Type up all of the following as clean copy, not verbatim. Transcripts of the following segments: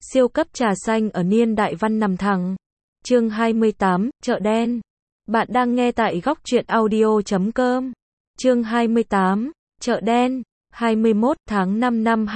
Siêu cấp trà xanh ở niên đại văn nằm thẳng. Chương 28, chợ đen. Bạn đang nghe tại góc truyện audio.com. Chương 28, chợ đen, 21 tháng 5 năm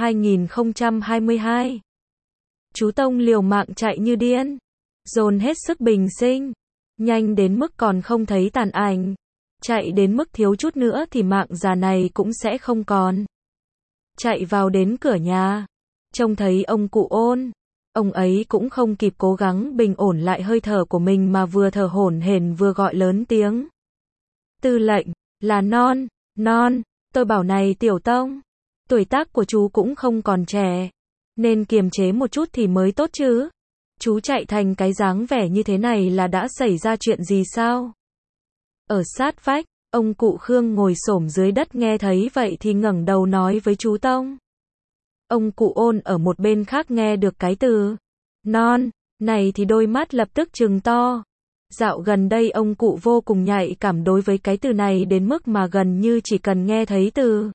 2022. Chú Tông liều mạng chạy như điên, dồn hết sức bình sinh, nhanh đến mức còn không thấy tàn ảnh, chạy đến mức thiếu chút nữa thì mạng già này cũng sẽ không còn. Chạy vào đến cửa nhà, trông thấy ông cụ Ôn, ông ấy cũng không kịp cố gắng bình ổn lại hơi thở của mình mà vừa thở hổn hển vừa gọi lớn tiếng. Tư lệnh, là Non, Non, tôi bảo này Tiểu Tông, tuổi tác của chú cũng không còn trẻ, nên kiềm chế một chút thì mới tốt chứ. Chú chạy thành cái dáng vẻ như thế này là đã xảy ra chuyện gì sao? Ở sát vách, ông cụ Khương ngồi xổm dưới đất nghe thấy vậy thì ngẩng đầu nói với chú Tông. Ông cụ Ôn ở một bên khác nghe được cái từ Non này thì đôi mắt lập tức trừng to. Dạo gần đây ông cụ vô cùng nhạy cảm đối với cái từ này đến mức mà gần như chỉ cần nghe thấy từ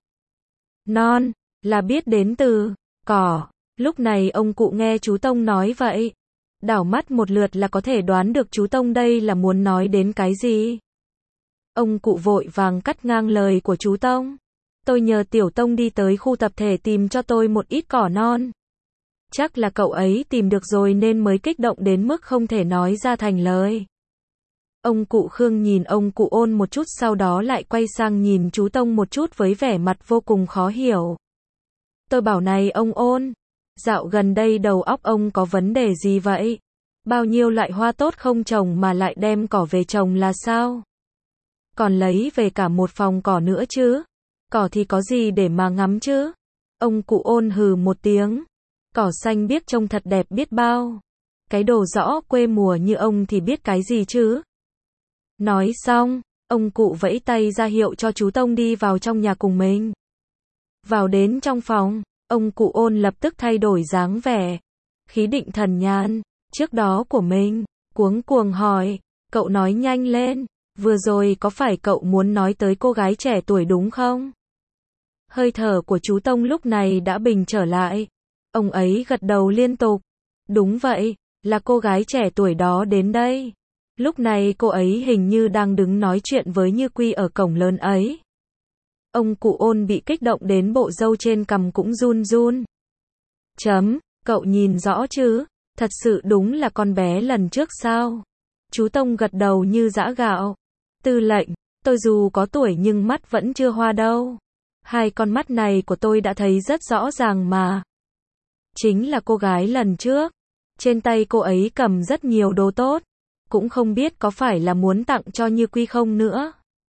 Non là biết đến từ cỏ. Lúc này ông cụ nghe chú Tông nói vậy, đảo mắt một lượt là có thể đoán được chú Tông đây là muốn nói đến cái gì. Ông cụ vội vàng cắt ngang lời của chú Tông. Tôi nhờ Tiểu Tông đi tới khu tập thể tìm cho tôi một ít cỏ non. Chắc là cậu ấy tìm được rồi nên mới kích động đến mức không thể nói ra thành lời. Ông cụ Khương nhìn ông cụ Ôn một chút sau đó lại quay sang nhìn chú Tông một chút với vẻ mặt vô cùng khó hiểu. Tôi bảo này ông Ôn, dạo gần đây đầu óc ông có vấn đề gì vậy? Bao nhiêu loại hoa tốt không trồng mà lại đem cỏ về trồng là sao? Còn lấy về cả một phòng cỏ nữa chứ? Cỏ thì có gì để mà ngắm chứ? Ông cụ Ôn hừ một tiếng. Cỏ xanh biếc trông thật đẹp biết bao. Cái đồ rõ quê mùa như ông thì biết cái gì chứ? Nói xong, ông cụ vẫy tay ra hiệu cho chú Tông đi vào trong nhà cùng mình. Vào đến trong phòng, ông cụ Ôn lập tức thay đổi dáng vẻ. Khí định thần nhàn, trước đó của mình, cuống cuồng hỏi, cậu nói nhanh lên, vừa rồi có phải cậu muốn nói tới cô gái trẻ tuổi đúng không? Hơi thở của chú Tông lúc này đã bình trở lại. Ông ấy gật đầu liên tục. Đúng vậy, là cô gái trẻ tuổi đó đến đây. Lúc này cô ấy hình như đang đứng nói chuyện với Như Quy ở cổng lớn ấy. Ông cụ Ôn bị kích động đến bộ râu trên cằm cũng run run. Cậu nhìn rõ chứ? Thật sự đúng là con bé lần trước sao? Chú Tông gật đầu như giã gạo. Tư lệnh, tôi dù có tuổi nhưng mắt vẫn chưa hoa đâu. Hai con mắt này của tôi đã thấy rất rõ ràng mà. Chính là cô gái lần trước. Trên tay cô ấy cầm rất nhiều đồ tốt. Cũng không biết có phải là muốn tặng cho Như Quy không nữa.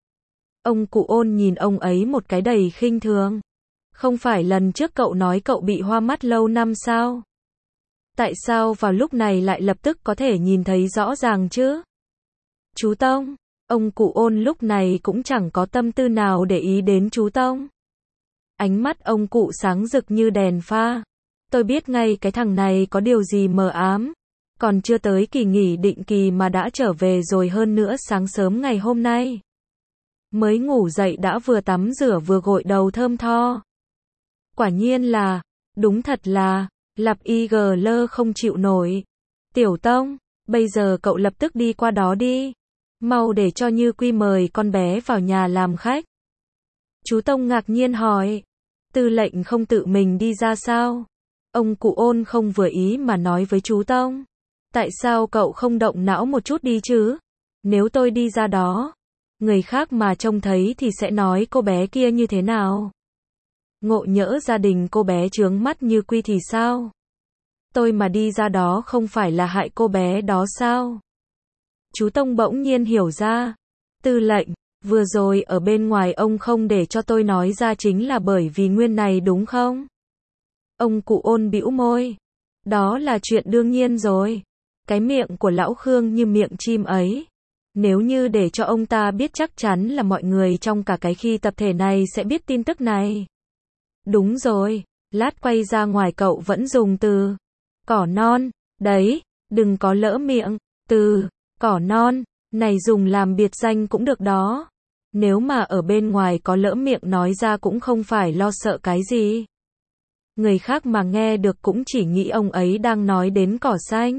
Ông cụ Ôn nhìn ông ấy một cái đầy khinh thường. Không phải lần trước cậu nói cậu bị hoa mắt lâu năm sao? Tại sao vào lúc này lại lập tức có thể nhìn thấy rõ ràng chứ? Chú Tông, ông cụ Ôn lúc này cũng chẳng có tâm tư nào để ý đến chú Tông. Ánh mắt ông cụ sáng rực như đèn pha. Tôi biết ngay cái thằng này có điều gì mờ ám. Còn chưa tới kỳ nghỉ định kỳ mà đã trở về rồi, hơn nữa sáng sớm ngày hôm nay. Mới ngủ dậy đã vừa tắm rửa vừa gội đầu thơm tho. Quả nhiên là, đúng thật là, Lạp YGL không chịu nổi. Tiểu Tông, bây giờ cậu lập tức đi qua đó đi. Mau để cho Như Quy mời con bé vào nhà làm khách. Chú Tông ngạc nhiên hỏi. Tư lệnh không tự mình đi ra sao? Ông cụ Ôn không vừa ý mà nói với chú Tông. Tại sao cậu không động não một chút đi chứ? Nếu tôi đi ra đó, người khác mà trông thấy thì sẽ nói cô bé kia như thế nào? Ngộ nhỡ gia đình cô bé chướng mắt Như Quy thì sao? Tôi mà đi ra đó không phải là hại cô bé đó sao? Chú Tông bỗng nhiên hiểu ra. Tư lệnh, vừa rồi ở bên ngoài ông không để cho tôi nói ra chính là bởi vì nguyên này đúng không? Ông cụ Ôn bĩu môi. Đó là chuyện đương nhiên rồi. Cái miệng của lão Khương như miệng chim ấy. Nếu như để cho ông ta biết chắc chắn là mọi người trong cả cái khi tập thể này sẽ biết tin tức này. Đúng rồi, lát quay ra ngoài cậu vẫn dùng từ cỏ non, đấy, đừng có lỡ miệng, từ cỏ non này dùng làm biệt danh cũng được đó. Nếu mà ở bên ngoài có lỡ miệng nói ra cũng không phải lo sợ cái gì. người khác mà nghe được cũng chỉ nghĩ ông ấy đang nói đến cỏ xanh.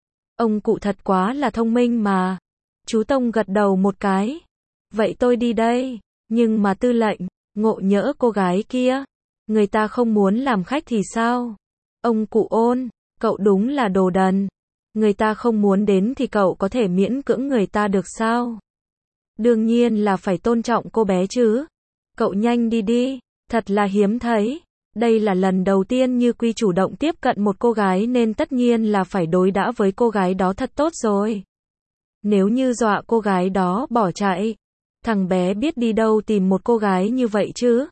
Ông cụ thật quá là thông minh mà. Chú Tông gật đầu một cái. Vậy tôi đi đây. Nhưng mà tư lệnh, ngộ nhỡ cô gái kia, người ta không muốn làm khách thì sao? Ông cụ Ôn, cậu đúng là đồ đần. Người ta không muốn đến thì cậu có thể miễn cưỡng người ta được sao? Đương nhiên là phải tôn trọng cô bé chứ. Cậu nhanh đi đi, thật là hiếm thấy. Đây là lần đầu tiên Như Quy chủ động tiếp cận một cô gái nên tất nhiên là phải đối đãi với cô gái đó thật tốt rồi. Nếu như dọa cô gái đó bỏ chạy, thằng bé biết đi đâu tìm một cô gái như vậy chứ.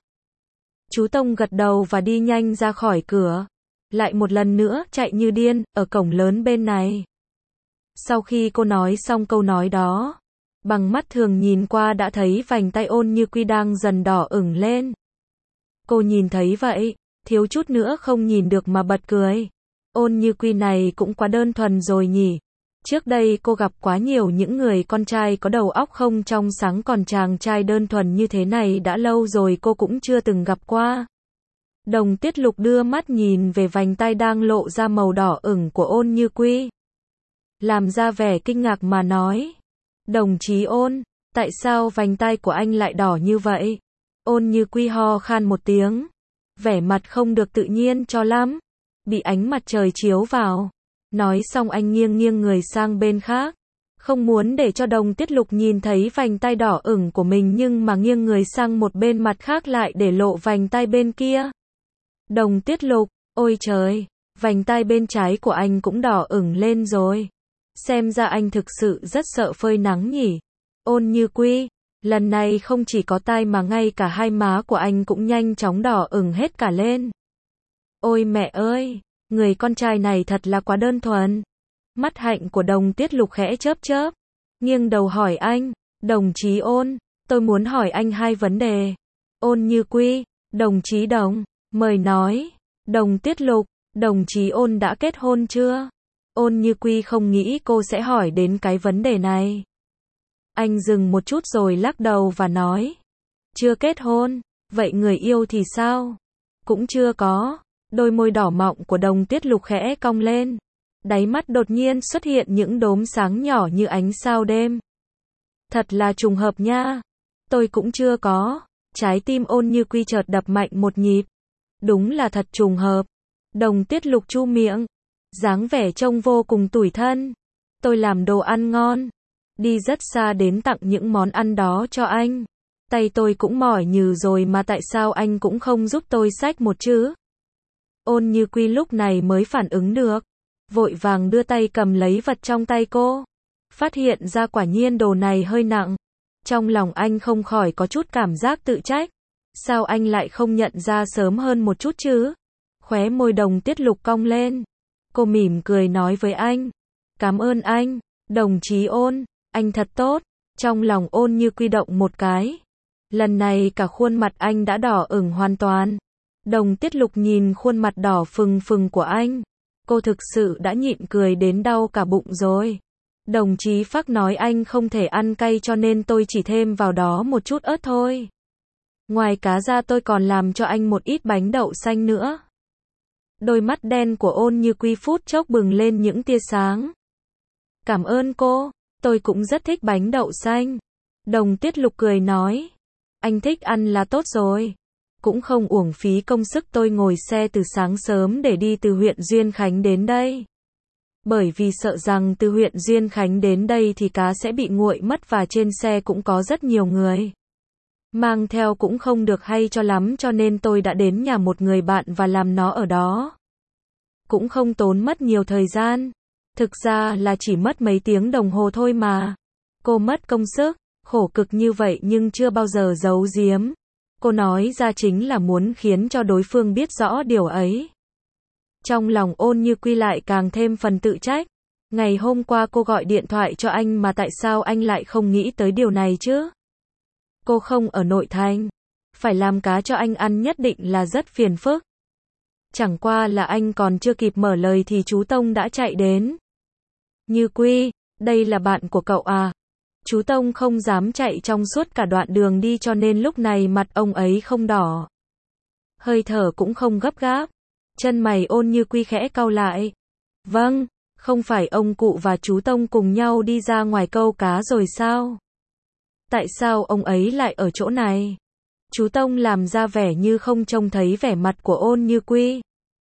Chú Tông gật đầu và đi nhanh ra khỏi cửa. Lại một lần nữa chạy như điên, ở cổng lớn bên này. Sau khi cô nói xong câu nói đó, bằng mắt thường nhìn qua đã thấy vành tay Ôn Như Quy đang dần đỏ ửng lên. Cô nhìn thấy vậy, thiếu chút nữa không nhìn được mà bật cười. Ôn Như Quy này cũng quá đơn thuần rồi nhỉ. Trước đây cô gặp quá nhiều những người con trai có đầu óc không trong sáng, còn chàng trai đơn thuần như thế này đã lâu rồi cô cũng chưa từng gặp qua. Đồng Tiết Lục đưa mắt nhìn về vành tay đang lộ ra màu đỏ ửng của Ôn Như Quy. Làm ra vẻ kinh ngạc mà nói. Đồng chí Ôn, tại sao vành tay của anh lại đỏ như vậy? Ôn Như Quy ho khan một tiếng. Vẻ mặt không được tự nhiên cho lắm. Bị ánh mặt trời chiếu vào. Nói xong anh nghiêng nghiêng người sang bên khác. Không muốn để cho Đồng Tiết Lục nhìn thấy vành tay đỏ ửng của mình nhưng mà nghiêng người sang một bên mặt khác lại để lộ vành tay bên kia. Đồng Tiết Lục, ôi trời, vành tay bên trái của anh cũng đỏ ửng lên rồi. Xem ra anh thực sự rất sợ phơi nắng nhỉ. Ôn Như Quy, lần này không chỉ có tai mà ngay cả hai má của anh cũng nhanh chóng đỏ ửng hết cả lên. Ôi mẹ ơi, người con trai này thật là quá đơn thuần. Mắt hạnh của Đồng Tiết Lục khẽ chớp chớp, nghiêng đầu hỏi anh, đồng chí Ôn, tôi muốn hỏi anh hai vấn đề. Ôn Như Quy, đồng chí Đồng, mời nói. Đồng Tiết Lục, đồng chí Ôn đã kết hôn chưa? Ôn Như Quy không nghĩ cô sẽ hỏi đến cái vấn đề này. Anh dừng một chút rồi lắc đầu và nói, chưa kết hôn, vậy người yêu thì sao? Cũng chưa có. Đôi môi đỏ mọng của Đồng Tiết Lục khẽ cong lên. Đáy mắt đột nhiên xuất hiện những đốm sáng nhỏ như ánh sao đêm. Thật là trùng hợp nha. Tôi cũng chưa có. Trái tim Ôn Như Quy chợt đập mạnh một nhịp. Đúng là thật trùng hợp. Đồng Tiết Lục chu miệng. Dáng vẻ trông vô cùng tủi thân. Tôi làm đồ ăn ngon. Đi rất xa đến tặng những món ăn đó cho anh. Tay tôi cũng mỏi nhừ rồi mà tại sao anh cũng không giúp tôi xách một chứ? Ôn Như Quy lúc này mới phản ứng được. Vội vàng đưa tay cầm lấy vật trong tay cô. Phát hiện ra quả nhiên đồ này hơi nặng. Trong lòng anh không khỏi có chút cảm giác tự trách. Sao anh lại không nhận ra sớm hơn một chút chứ? Khóe môi Đồng Tiết Lục cong lên. Cô mỉm cười nói với anh. Cảm ơn anh, đồng chí Ôn, anh thật tốt. Trong lòng Ôn Như Quy động một cái. Lần này cả khuôn mặt anh đã đỏ ửng hoàn toàn. Đồng Tiết Lục nhìn khuôn mặt đỏ phừng phừng của anh. Cô thực sự đã nhịn cười đến đau cả bụng rồi. Đồng chí Phác nói anh không thể ăn cay cho nên tôi chỉ thêm vào đó một chút ớt thôi. Ngoài cá ra tôi còn làm cho anh một ít bánh đậu xanh nữa. Đôi mắt đen của Ôn Như Quy phút chốc bừng lên những tia sáng. Cảm ơn cô, tôi cũng rất thích bánh đậu xanh. Đồng Tiết Lục cười nói. Anh thích ăn là tốt rồi. Cũng không uổng phí công sức tôi ngồi xe từ sáng sớm để đi từ huyện Duyên Khánh đến đây. Bởi vì sợ rằng từ huyện Duyên Khánh đến đây thì cá sẽ bị nguội mất và trên xe cũng có rất nhiều người. Mang theo cũng không được hay cho lắm cho nên tôi đã đến nhà một người bạn và làm nó ở đó. Cũng không tốn mất nhiều thời gian. Thực ra là chỉ mất mấy tiếng đồng hồ thôi mà. Cô mất công sức, khổ cực như vậy nhưng chưa bao giờ giấu giếm. Cô nói ra chính là muốn khiến cho đối phương biết rõ điều ấy. Trong lòng Ôn Như Quy lại càng thêm phần tự trách. Ngày hôm qua cô gọi điện thoại cho anh mà tại sao anh lại không nghĩ tới điều này chứ? Cô không ở nội thành. Phải làm cá cho anh ăn nhất định là rất phiền phức. Chẳng qua là anh còn chưa kịp mở lời thì chú Tông đã chạy đến. Như Quy, đây là bạn của cậu à? Chú Tông không dám chạy trong suốt cả đoạn đường đi cho nên lúc này mặt ông ấy không đỏ. Hơi thở cũng không gấp gáp. Chân mày Ôn Như Quy khẽ cau lại. Vâng, không phải ông cụ và chú Tông cùng nhau đi ra ngoài câu cá rồi sao? Tại sao ông ấy lại ở chỗ này? Chú Tông làm ra vẻ như không trông thấy vẻ mặt của Ôn Như Quy.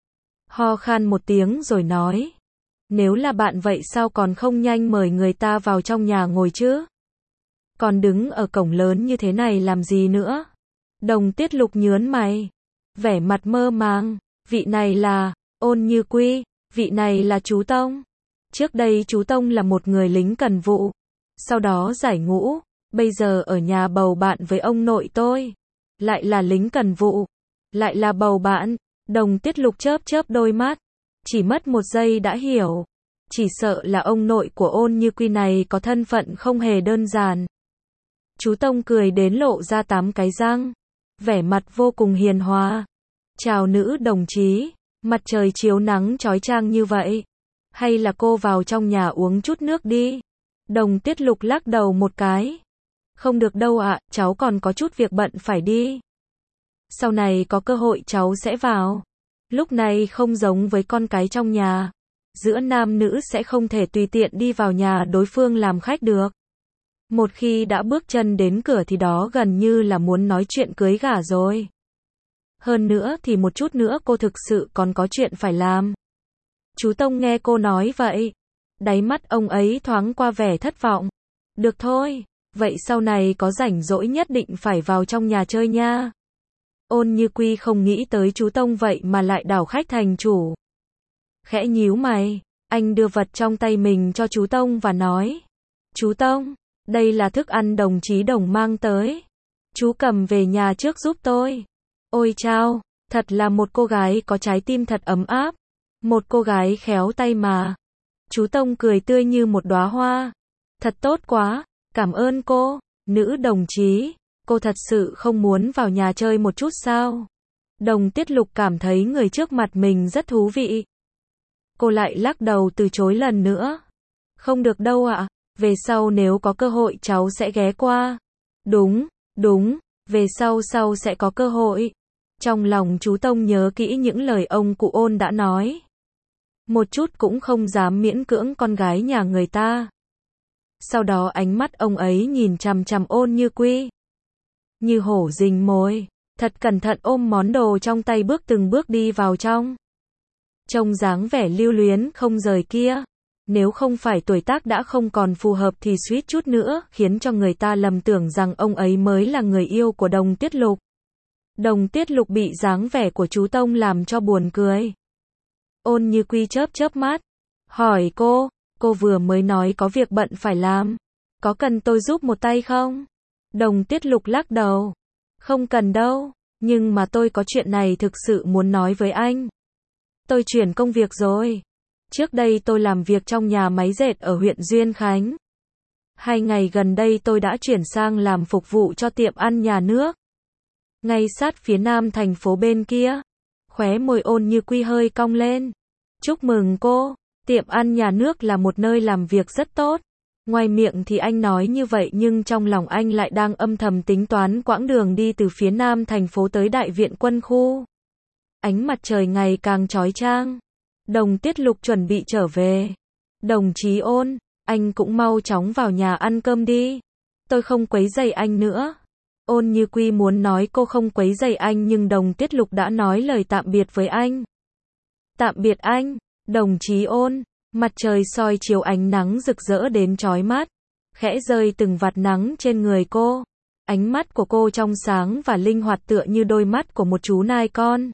Ho khan một tiếng rồi nói. Nếu là bạn vậy sao còn không nhanh mời người ta vào trong nhà ngồi chứ? Còn đứng ở cổng lớn như thế này làm gì nữa? Đồng Tiết Lục nhớn mày. Vẻ mặt mơ màng. Vị này là Ôn Như Quy, vị này là chú Tông. Trước đây chú Tông là một người lính cần vụ. Sau đó giải ngũ, bây giờ ở nhà bầu bạn với ông nội tôi. Lại là lính cần vụ, lại là bầu bạn. Đồng Tiết Lục chớp chớp đôi mắt. Chỉ mất một giây đã hiểu. Chỉ sợ là ông nội của Ôn Như Quy này có thân phận không hề đơn giản. Chú Tông cười đến lộ ra 8 cái răng. Vẻ mặt vô cùng hiền hòa. Chào nữ đồng chí, mặt trời chiếu nắng chói chang như vậy. Hay là cô vào trong nhà uống chút nước đi. Đồng Tiết Lục lắc đầu một cái. Không được đâu ạ, cháu còn có chút việc bận phải đi. Sau này có cơ hội cháu sẽ vào. Lúc này không giống với con cái trong nhà. Giữa nam nữ sẽ không thể tùy tiện đi vào nhà đối phương làm khách được. Một khi đã bước chân đến cửa thì đó gần như là muốn nói chuyện cưới gả rồi. Hơn nữa thì một chút nữa cô thực sự còn có chuyện phải làm. Chú Tông nghe cô nói vậy. Đáy mắt ông ấy thoáng qua vẻ thất vọng. Được thôi, vậy sau này có rảnh rỗi nhất định phải vào trong nhà chơi nha. Ôn Như Quy không nghĩ tới chú Tông vậy mà lại đảo khách thành chủ. Khẽ nhíu mày, anh đưa vật trong tay mình cho chú Tông và nói. Chú Tông, đây là thức ăn đồng chí Đồng mang tới. Chú cầm về nhà trước giúp tôi. Ôi chao, thật là một cô gái có trái tim thật ấm áp. Một cô gái khéo tay mà. Chú Tông cười tươi như một đóa hoa. Thật tốt quá, cảm ơn cô, nữ đồng chí. Cô thật sự không muốn vào nhà chơi một chút sao? Đồng Tiết Lục cảm thấy người trước mặt mình rất thú vị. Cô lại lắc đầu từ chối lần nữa. Không được đâu ạ, về sau nếu có cơ hội cháu sẽ ghé qua. Đúng, về sau sẽ có cơ hội. Trong lòng chú Tông nhớ kỹ những lời ông cụ Ôn đã nói. Một chút cũng không dám miễn cưỡng con gái nhà người ta. Sau đó ánh mắt ông ấy nhìn chằm chằm Ôn Như Quy. Như hổ rình mồi, thật cẩn thận ôm món đồ trong tay bước từng bước đi vào trong. Trông dáng vẻ lưu luyến không rời kia. Nếu không phải tuổi tác đã không còn phù hợp thì suýt chút nữa khiến cho người ta lầm tưởng rằng ông ấy mới là người yêu của Đồng Tiết Lục. Đồng Tiết Lục bị dáng vẻ của chú Tông làm cho buồn cười. Ôn Như Quy chớp chớp mắt. Hỏi cô vừa mới nói có việc bận phải làm. Có cần tôi giúp một tay không? Đồng Tiết Lục lắc đầu. Không cần đâu, nhưng mà tôi có chuyện này thực sự muốn nói với anh. Tôi chuyển công việc rồi. Trước đây tôi làm việc trong nhà máy dệt ở huyện Duyên Khánh. 2 ngày gần đây tôi đã chuyển sang làm phục vụ cho tiệm ăn nhà nước. Ngay sát phía nam thành phố bên kia. Khóe môi Ôn Như Quy hơi cong lên. Chúc mừng cô, tiệm ăn nhà nước là một nơi làm việc rất tốt. Ngoài miệng thì anh nói như vậy nhưng trong lòng anh lại đang âm thầm tính toán quãng đường đi từ phía nam thành phố tới Đại viện Quân khu. Ánh mặt trời ngày càng chói chang. Đồng Tiết Lục chuẩn bị trở về. Đồng chí Ôn, anh cũng mau chóng vào nhà ăn cơm đi. Tôi không quấy rầy anh nữa. Ôn Như Quy muốn nói cô không quấy rầy anh nhưng Đồng Tiết Lục đã nói lời tạm biệt với anh. Tạm biệt anh, đồng chí Ôn. Mặt trời soi chiếu ánh nắng rực rỡ đến chói mắt, khẽ rơi từng vạt nắng trên người cô. Ánh mắt của cô trong sáng và linh hoạt tựa như đôi mắt của một chú nai con.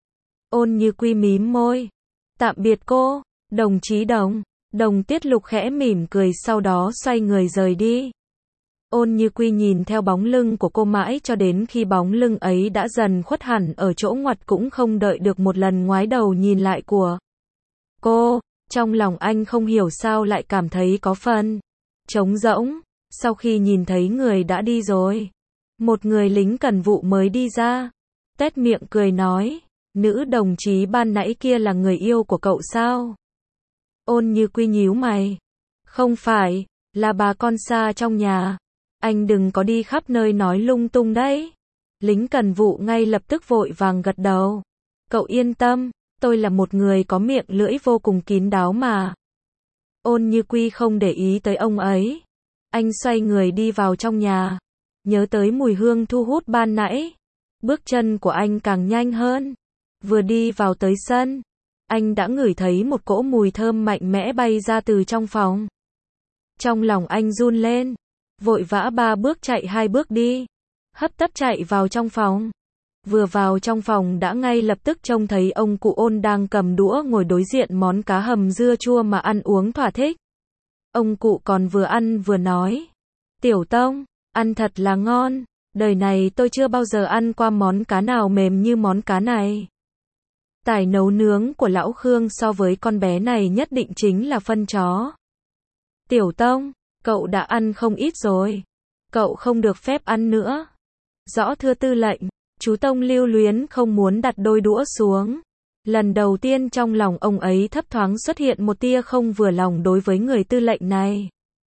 Ôn Như Quy mím môi. Tạm biệt cô, đồng chí Đồng. Đồng Tiết Lục khẽ mỉm cười sau đó xoay người rời đi. Ôn Như Quy nhìn theo bóng lưng của cô mãi cho đến khi bóng lưng ấy đã dần khuất hẳn ở chỗ ngoặt cũng không đợi được một lần ngoái đầu nhìn lại của cô. Trong lòng anh không hiểu sao lại cảm thấy có phần trống rỗng, sau khi nhìn thấy người đã đi rồi. Một người lính cần vụ mới đi ra, tét miệng cười nói, nữ đồng chí ban nãy kia là người yêu của cậu sao? Ôn Như Quy nhíu mày. Không phải, là bà con xa trong nhà. Anh đừng có đi khắp nơi nói lung tung đấy. Lính cần vụ ngay lập tức vội vàng gật đầu. Cậu yên tâm. Tôi là một người có miệng lưỡi vô cùng kín đáo mà. Ôn Như Quy không để ý tới ông ấy. Anh xoay người đi vào trong nhà. Nhớ tới mùi hương thu hút ban nãy. Bước chân của anh càng nhanh hơn. Vừa đi vào tới sân, anh đã ngửi thấy một cỗ mùi thơm mạnh mẽ bay ra từ trong phòng. Trong lòng anh run lên. Vội vã 3 bước chạy 2 bước đi. Hấp tấp chạy vào trong phòng. Vừa vào trong phòng đã ngay lập tức trông thấy ông cụ Ôn đang cầm đũa ngồi đối diện món cá hầm dưa chua mà ăn uống thỏa thích. Ông cụ còn vừa ăn vừa nói. Tiểu Tông, ăn thật là ngon. Đời này tôi chưa bao giờ ăn qua món cá nào mềm như món cá này. Tài nấu nướng của lão Khương so với con bé này nhất định chính là phân chó. Tiểu Tông, cậu đã ăn không ít rồi. Cậu không được phép ăn nữa. Rõ thưa tư lệnh. Chú Tông lưu luyến không muốn đặt đôi đũa xuống. Lần đầu tiên trong lòng ông ấy thấp thoáng xuất hiện một tia không vừa lòng đối với người tư lệnh này.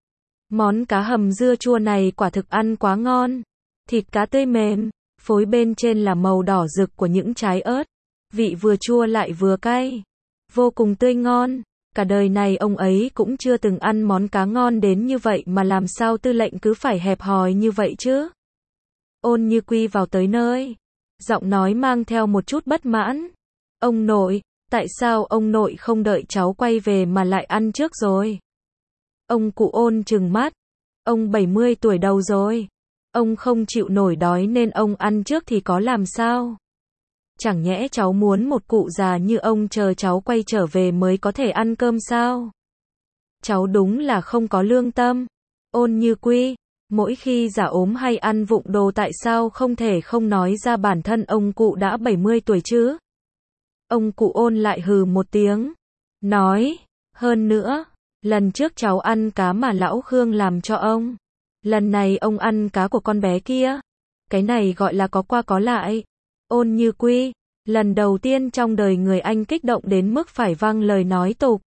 Món cá hầm dưa chua này quả thực ăn quá ngon. Thịt cá tươi mềm, phối bên trên là màu đỏ rực của những trái ớt. Vị vừa chua lại vừa cay. Vô cùng tươi ngon. Cả đời này ông ấy cũng chưa từng ăn món cá ngon đến như vậy mà làm sao tư lệnh cứ phải hẹp hòi như vậy chứ. Ôn Như Quy vào tới nơi. Giọng nói mang theo một chút bất mãn. Ông nội, tại sao ông nội không đợi cháu quay về mà lại ăn trước rồi? Ông cụ Ôn trừng mắt. Ông 70 tuổi đầu rồi. Ông không chịu nổi đói nên ông ăn trước thì có làm sao? Chẳng nhẽ cháu muốn một cụ già như ông chờ cháu quay trở về mới có thể ăn cơm sao? Cháu đúng là không có lương tâm. Ôn Như Quy, mỗi khi già ốm hay ăn vụng đồ tại sao không thể không nói ra bản thân ông cụ đã 70 tuổi chứ? Ông cụ Ôn lại hừ một tiếng. Nói, hơn nữa, lần trước cháu ăn cá mà lão Khương làm cho ông. Lần này ông ăn cá của con bé kia. Cái này gọi là có qua có lại. Ôn Như Quy, lần đầu tiên trong đời người anh kích động đến mức phải vang lời nói tục.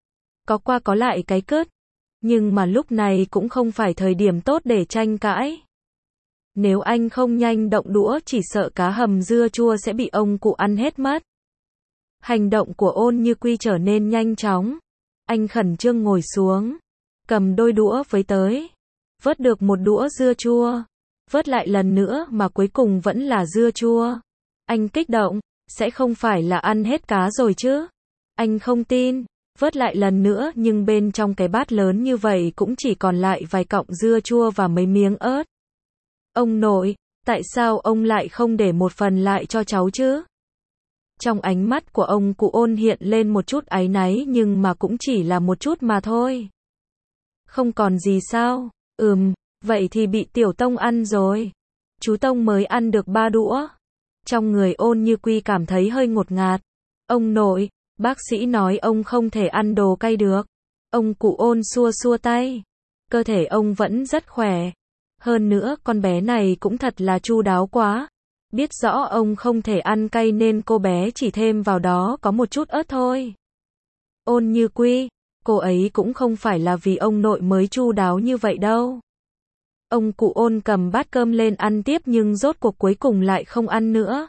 Có qua có lại cái cứt. Nhưng mà lúc này cũng không phải thời điểm tốt để tranh cãi. Nếu anh không nhanh động đũa chỉ sợ cá hầm dưa chua sẽ bị ông cụ ăn hết mất. Hành động của Ôn Như Quy trở nên nhanh chóng. Anh khẩn trương ngồi xuống. Cầm đôi đũa với tới. Vớt được một đũa dưa chua. Vớt lại lần nữa mà cuối cùng vẫn là dưa chua. Anh kích động, sẽ không phải là ăn hết cá rồi chứ? Anh không tin. Vớt lại lần nữa nhưng bên trong cái bát lớn như vậy cũng chỉ còn lại vài cọng dưa chua và mấy miếng ớt. Ông nội, tại sao ông lại không để một phần lại cho cháu chứ? Trong ánh mắt của ông cụ Ôn hiện lên một chút áy náy nhưng mà cũng chỉ là một chút mà thôi. Không còn gì sao? Vậy thì bị Tiểu Tông ăn rồi. Chú Tông mới ăn được 3 đũa. Trong người Ôn Như Quy cảm thấy hơi ngột ngạt. Ông nội, bác sĩ nói ông không thể ăn đồ cay được. Ông cụ Ôn xua xua tay. Cơ thể ông vẫn rất khỏe. Hơn nữa con bé này cũng thật là chu đáo quá. Biết rõ ông không thể ăn cay nên cô bé chỉ thêm vào đó có một chút ớt thôi. Ôn Như Quy, cô ấy cũng không phải là vì ông nội mới chu đáo như vậy đâu. Ông cụ Ôn cầm bát cơm lên ăn tiếp nhưng rốt cuộc cuối cùng lại không ăn nữa.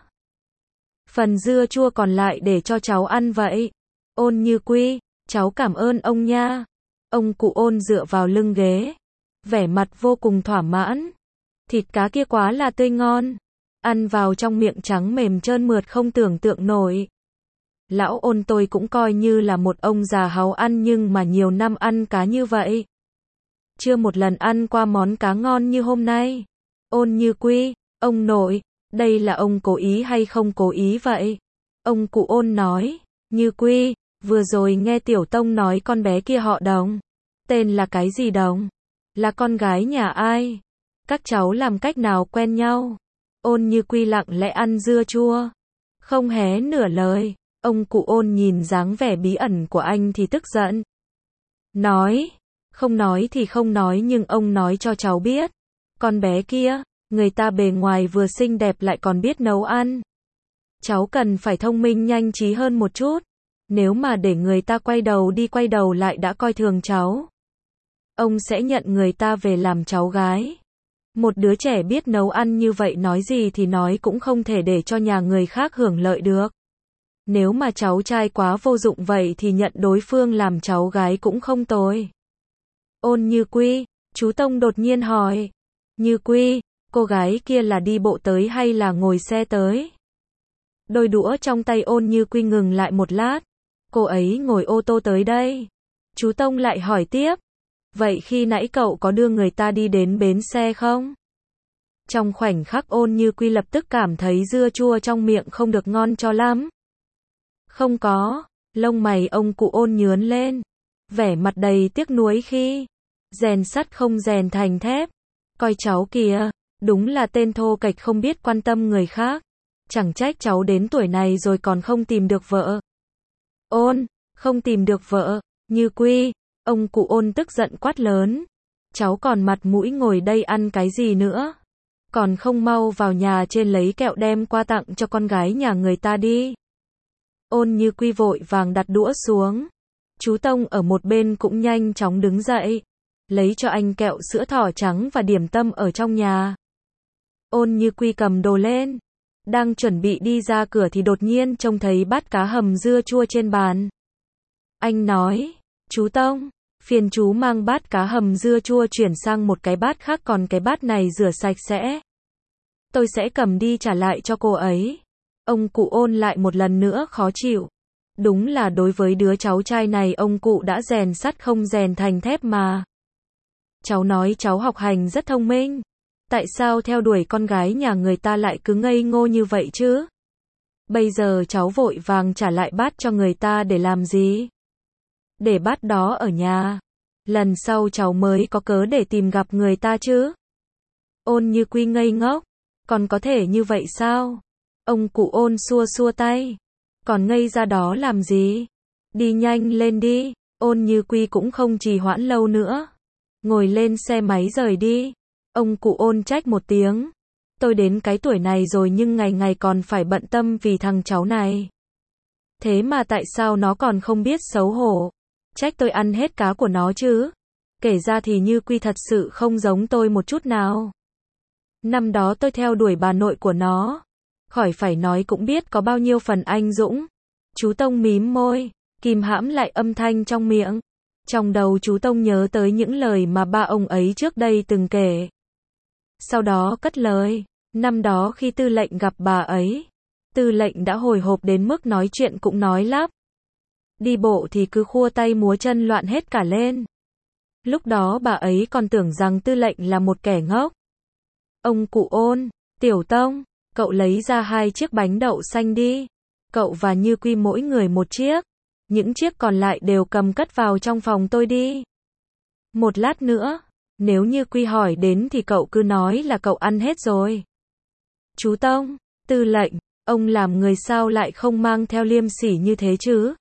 Phần dưa chua còn lại để cho cháu ăn vậy. Ôn Như Quy, cháu cảm ơn ông nha. Ông cụ Ôn dựa vào lưng ghế. Vẻ mặt vô cùng thỏa mãn. Thịt cá kia quá là tươi ngon. Ăn vào trong miệng trắng mềm trơn mượt không tưởng tượng nổi. Lão Ôn tôi cũng coi như là một ông già háu ăn nhưng mà nhiều năm ăn cá như vậy. Chưa một lần ăn qua món cá ngon như hôm nay. Ôn Như Quy, ông nội, đây là ông cố ý hay không cố ý vậy? Ông cụ Ôn nói, Như Quy, vừa rồi nghe Tiểu Tông nói con bé kia họ Đồng. Tên là cái gì Đồng? Là con gái nhà ai? Các cháu làm cách nào quen nhau? Ôn Như Quy lặng lẽ ăn dưa chua. Không hé nửa lời. Ông cụ Ôn nhìn dáng vẻ bí ẩn của anh thì tức giận. Nói, không nói thì không nói nhưng ông nói cho cháu biết. Con bé kia, người ta bề ngoài vừa xinh đẹp lại còn biết nấu ăn. Cháu cần phải thông minh nhanh trí hơn một chút. Nếu mà để người ta quay đầu đi quay đầu lại đã coi thường cháu. Ông sẽ nhận người ta về làm cháu gái. Một đứa trẻ biết nấu ăn như vậy nói gì thì nói cũng không thể để cho nhà người khác hưởng lợi được. Nếu mà cháu trai quá vô dụng vậy thì nhận đối phương làm cháu gái cũng không tồi. Ôn Như Quy, chú Tông đột nhiên hỏi. Như Quy, cô gái kia là đi bộ tới hay là ngồi xe tới? Đôi đũa trong tay Ôn Như Quy ngừng lại một lát. Cô ấy ngồi ô tô tới đây. Chú Tông lại hỏi tiếp. Vậy khi nãy cậu có đưa người ta đi đến bến xe không? Trong khoảnh khắc Ôn Như Quy lập tức cảm thấy dưa chua trong miệng không được ngon cho lắm. Không có, lông mày ông cụ Ôn nhướng lên. Vẻ mặt đầy tiếc nuối khi rèn sắt không rèn thành thép. Coi cháu kìa, đúng là tên thô kệch không biết quan tâm người khác. Chẳng trách cháu đến tuổi này rồi còn không tìm được vợ. Ôn, không tìm được vợ, Như Quy, ông cụ Ôn tức giận quát lớn. Cháu còn mặt mũi ngồi đây ăn cái gì nữa? Còn không mau vào nhà trên lấy kẹo đem qua tặng cho con gái nhà người ta đi. Ôn Như Quy vội vàng đặt đũa xuống. Chú Tông ở một bên cũng nhanh chóng đứng dậy, lấy cho anh kẹo sữa thỏ trắng và điểm tâm ở trong nhà. Ôn Như Quy cầm đồ lên, đang chuẩn bị đi ra cửa thì đột nhiên trông thấy bát cá hầm dưa chua trên bàn. Anh nói, chú Tông, phiền chú mang bát cá hầm dưa chua chuyển sang một cái bát khác, còn cái bát này rửa sạch sẽ. Tôi sẽ cầm đi trả lại cho cô ấy. Ông cụ Ôn lại một lần nữa khó chịu. Đúng là đối với đứa cháu trai này ông cụ đã rèn sắt không rèn thành thép mà. Cháu nói cháu học hành rất thông minh. Tại sao theo đuổi con gái nhà người ta lại cứ ngây ngô như vậy chứ? Bây giờ cháu vội vàng trả lại bát cho người ta để làm gì? Để bát đó ở nhà. Lần sau cháu mới có cớ để tìm gặp người ta chứ. Ôn Như Quy ngây ngốc. Còn có thể như vậy sao? Ông cụ Ôn xua xua tay. Còn ngây ra đó làm gì? Đi nhanh lên đi. Ôn Như Quy cũng không trì hoãn lâu nữa. Ngồi lên xe máy rời đi. Ông cụ Ôn trách một tiếng. Tôi đến cái tuổi này rồi nhưng ngày ngày còn phải bận tâm vì thằng cháu này. Thế mà tại sao nó còn không biết xấu hổ? Trách tôi ăn hết cá của nó chứ. Kể ra thì Như Quy thật sự không giống tôi một chút nào. Năm đó tôi theo đuổi bà nội của nó. Khỏi phải nói cũng biết có bao nhiêu phần anh dũng. Chú Tông mím môi, kìm hãm lại âm thanh trong miệng. Trong đầu chú Tông nhớ tới những lời mà ba ông ấy trước đây từng kể. Sau đó cất lời, năm đó khi tư lệnh gặp bà ấy, tư lệnh đã hồi hộp đến mức nói chuyện cũng nói lắp. Đi bộ thì cứ khua tay múa chân loạn hết cả lên. Lúc đó bà ấy còn tưởng rằng tư lệnh là một kẻ ngốc. Ông cụ Ôn, Tiểu Tông, cậu lấy ra 2 chiếc bánh đậu xanh đi. Cậu và Như Quy mỗi người một chiếc. Những chiếc còn lại đều cầm cất vào trong phòng tôi đi. Một lát nữa, nếu Như Quy hỏi đến thì cậu cứ nói là cậu ăn hết rồi. Chú Tông, tư lệnh, ông làm người sao lại không mang theo liêm sỉ như thế chứ?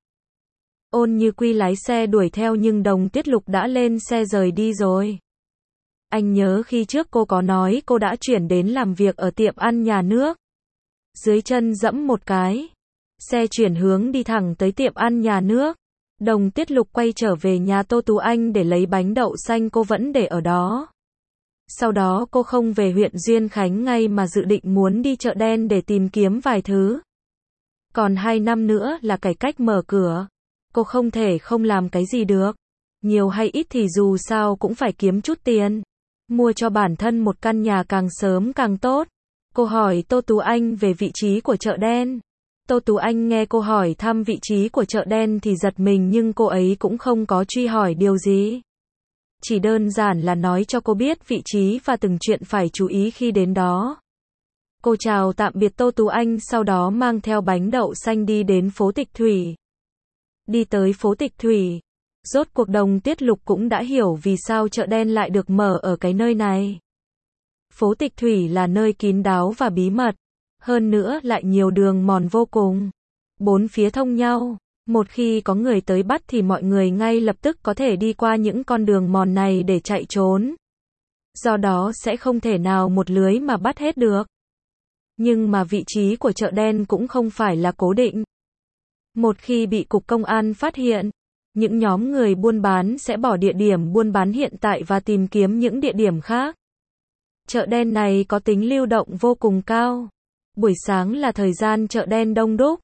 Ôn Như Quy lái xe đuổi theo nhưng Đồng Tiết Lục đã lên xe rời đi rồi. Anh nhớ khi trước cô có nói cô đã chuyển đến làm việc ở tiệm ăn nhà nước. Dưới chân dẫm một cái. Xe chuyển hướng đi thẳng tới tiệm ăn nhà nước. Đồng Tiết Lục quay trở về nhà Tô Tú Anh để lấy bánh đậu xanh cô vẫn để ở đó. Sau đó cô không về huyện Duyên Khánh ngay mà dự định muốn đi chợ đen để tìm kiếm vài thứ. Còn 2 năm nữa là cải cách mở cửa. Cô không thể không làm cái gì được. Nhiều hay ít thì dù sao cũng phải kiếm chút tiền. Mua cho bản thân một căn nhà càng sớm càng tốt. Cô hỏi Tô Tú Anh về vị trí của chợ đen. Tô Tú Anh nghe cô hỏi thăm vị trí của chợ đen thì giật mình nhưng cô ấy cũng không có truy hỏi điều gì. Chỉ đơn giản là nói cho cô biết vị trí và từng chuyện phải chú ý khi đến đó. Cô chào tạm biệt Tô Tú Anh sau đó mang theo bánh đậu xanh đi đến phố Tịch Thủy. Đi tới phố Tịch Thủy, rốt cuộc Đồng Tiết Lục cũng đã hiểu vì sao chợ đen lại được mở ở cái nơi này. Phố Tịch Thủy là nơi kín đáo và bí mật, hơn nữa lại nhiều đường mòn vô cùng. 4 phía thông nhau, một khi có người tới bắt thì mọi người ngay lập tức có thể đi qua những con đường mòn này để chạy trốn. Do đó sẽ không thể nào một lưới mà bắt hết được. Nhưng mà vị trí của chợ đen cũng không phải là cố định. Một khi bị cục công an phát hiện, những nhóm người buôn bán sẽ bỏ địa điểm buôn bán hiện tại và tìm kiếm những địa điểm khác. Chợ đen này có tính lưu động vô cùng cao. Buổi sáng là thời gian chợ đen đông đúc.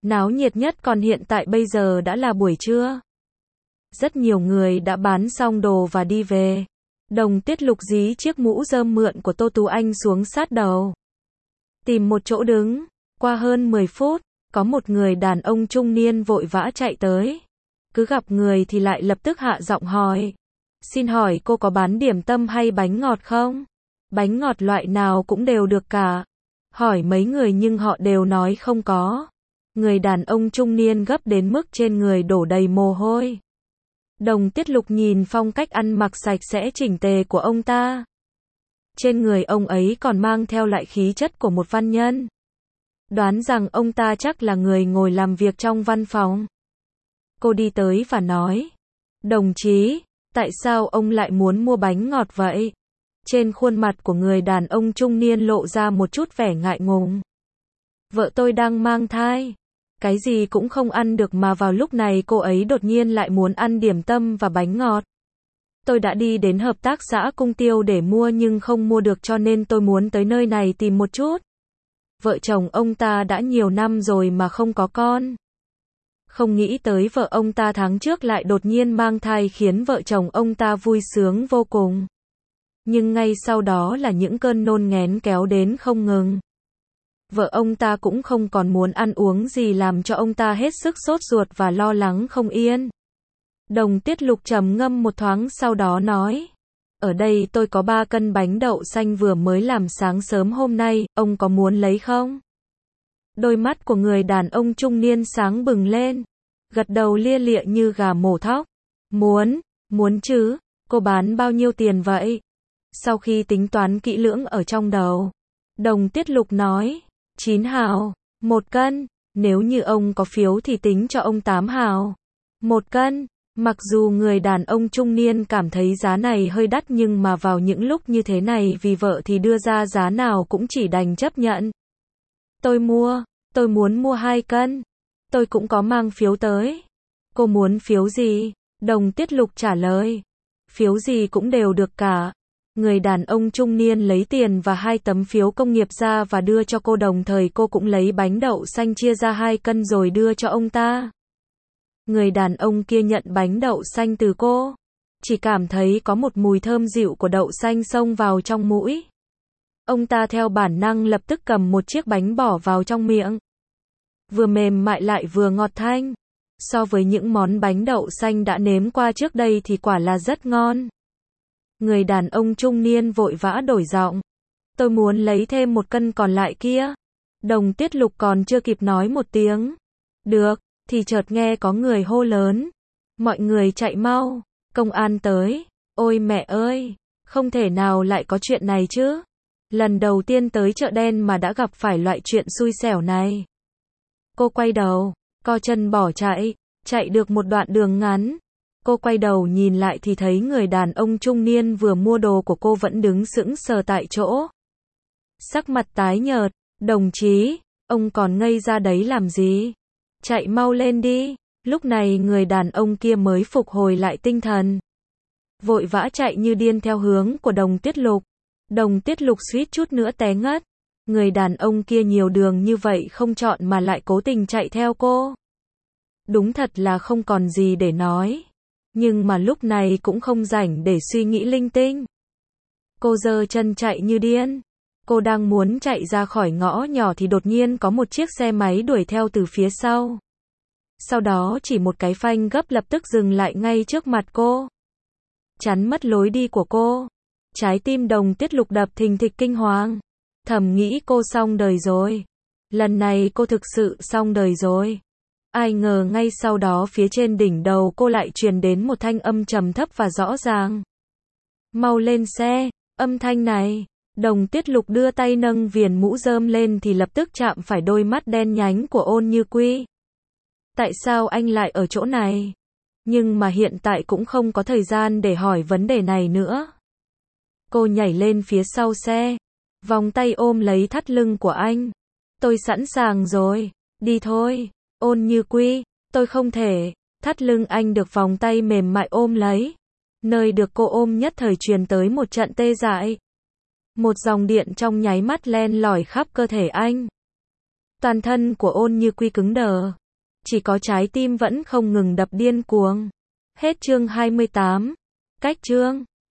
Náo nhiệt nhất còn hiện tại bây giờ đã là buổi trưa. Rất nhiều người đã bán xong đồ và đi về. Đồng Tiết Lục dí chiếc mũ rơm mượn của Tô Tú Anh xuống sát đầu. Tìm một chỗ đứng. Qua hơn 10 phút, có một người đàn ông trung niên vội vã chạy tới. Cứ gặp người thì lại lập tức hạ giọng hỏi. Xin hỏi cô có bán điểm tâm hay bánh ngọt không? Bánh ngọt loại nào cũng đều được cả. Hỏi mấy người nhưng họ đều nói không có. Người đàn ông trung niên gấp đến mức trên người đổ đầy mồ hôi. Đồng Tiết Lục nhìn phong cách ăn mặc sạch sẽ chỉnh tề của ông ta. Trên người ông ấy còn mang theo lại khí chất của một văn nhân. Đoán rằng ông ta chắc là người ngồi làm việc trong văn phòng. Cô đi tới và nói. Đồng chí, tại sao ông lại muốn mua bánh ngọt vậy? Trên khuôn mặt của người đàn ông trung niên lộ ra một chút vẻ ngại ngùng. Vợ tôi đang mang thai. Cái gì cũng không ăn được mà vào lúc này cô ấy đột nhiên lại muốn ăn điểm tâm và bánh ngọt. Tôi đã đi đến hợp tác xã Cung Tiêu để mua nhưng không mua được cho nên tôi muốn tới nơi này tìm một chút. Vợ chồng ông ta đã nhiều năm rồi mà không có con. Không nghĩ tới vợ ông ta tháng trước lại đột nhiên mang thai khiến vợ chồng ông ta vui sướng vô cùng. Nhưng ngay sau đó là những cơn nôn nghén kéo đến không ngừng. Vợ ông ta cũng không còn muốn ăn uống gì làm cho ông ta hết sức sốt ruột và lo lắng không yên. Đồng Tiết Lục trầm ngâm một thoáng sau đó nói. Ở đây tôi có 3 cân bánh đậu xanh vừa mới làm sáng sớm hôm nay, ông có muốn lấy không? Đôi mắt của người đàn ông trung niên sáng bừng lên. Gật đầu lia lịa như gà mổ thóc. Muốn chứ, cô bán bao nhiêu tiền vậy? Sau khi tính toán kỹ lưỡng ở trong đầu, Đồng Tiết Lục nói. 9 hào, 1 cân, nếu như ông có phiếu thì tính cho ông 8 hào. 1 cân, mặc dù người đàn ông trung niên cảm thấy giá này hơi đắt nhưng mà vào những lúc như thế này vì vợ thì đưa ra giá nào cũng chỉ đành chấp nhận. Tôi muốn mua 2 cân. Tôi cũng có mang phiếu tới. Cô muốn phiếu gì? Đồng Tiết Lục trả lời. Phiếu gì cũng đều được cả. Người đàn ông trung niên lấy tiền và 2 tấm phiếu công nghiệp ra và đưa cho cô, đồng thời cô cũng lấy bánh đậu xanh chia ra 2 cân rồi đưa cho ông ta. Người đàn ông kia nhận bánh đậu xanh từ cô. Chỉ cảm thấy có một mùi thơm dịu của đậu xanh xông vào trong mũi. Ông ta theo bản năng lập tức cầm một chiếc bánh bỏ vào trong miệng. Vừa mềm mại lại vừa ngọt thanh. So với những món bánh đậu xanh đã nếm qua trước đây thì quả là rất ngon. Người đàn ông trung niên vội vã đổi giọng. Tôi muốn lấy thêm 1 cân còn lại kia. Đồng Tiết Lục còn chưa kịp nói một tiếng. Được, thì chợt nghe có người hô lớn. Mọi người chạy mau, công an tới. Ôi mẹ ơi, không thể nào lại có chuyện này chứ. Lần đầu tiên tới chợ đen mà đã gặp phải loại chuyện xui xẻo này. Cô quay đầu, co chân bỏ chạy được một đoạn đường ngắn. Cô quay đầu nhìn lại thì thấy người đàn ông trung niên vừa mua đồ của cô vẫn đứng sững sờ tại chỗ. Sắc mặt tái nhợt, đồng chí, ông còn ngây ra đấy làm gì? Chạy mau lên đi. Lúc này người đàn ông kia mới phục hồi lại tinh thần. Vội vã chạy như điên theo hướng của Đồng Tiết Lục. Đồng Tiết Lục suýt chút nữa té ngất. Người đàn ông kia nhiều đường như vậy không chọn mà lại cố tình chạy theo cô. Đúng thật là không còn gì để nói. Nhưng mà lúc này cũng không rảnh để suy nghĩ linh tinh. Cô giơ chân chạy như điên. Cô đang muốn chạy ra khỏi ngõ nhỏ thì đột nhiên có một chiếc xe máy đuổi theo từ phía sau. Sau đó chỉ một cái phanh gấp lập tức dừng lại ngay trước mặt cô. Chắn mất lối đi của cô. Trái tim Đồng Tiết Lục đập thình thịch kinh hoàng. Thầm nghĩ cô xong đời rồi. Lần này cô thực sự xong đời rồi. Ai ngờ ngay sau đó phía trên đỉnh đầu cô lại truyền đến một thanh âm trầm thấp và rõ ràng. Mau lên xe. Âm thanh này, Đồng Tiết Lục đưa tay nâng viền mũ rơm lên thì lập tức chạm phải đôi mắt đen nhánh của Ôn Như Quy. Tại sao anh lại ở chỗ này? Nhưng mà hiện tại cũng không có thời gian để hỏi vấn đề này nữa. Cô nhảy lên phía sau xe, vòng tay ôm lấy thắt lưng của anh. Tôi sẵn sàng rồi, đi thôi. Ôn Như Quy, tôi không thể. Thắt lưng anh được vòng tay mềm mại ôm lấy. Nơi được cô ôm nhất thời truyền tới một trận tê dại. Một dòng điện trong nháy mắt len lỏi khắp cơ thể anh. Toàn thân của Ôn Như Quy cứng đờ. Chỉ có trái tim vẫn không ngừng đập điên cuồng. Hết chương 28. Cách chương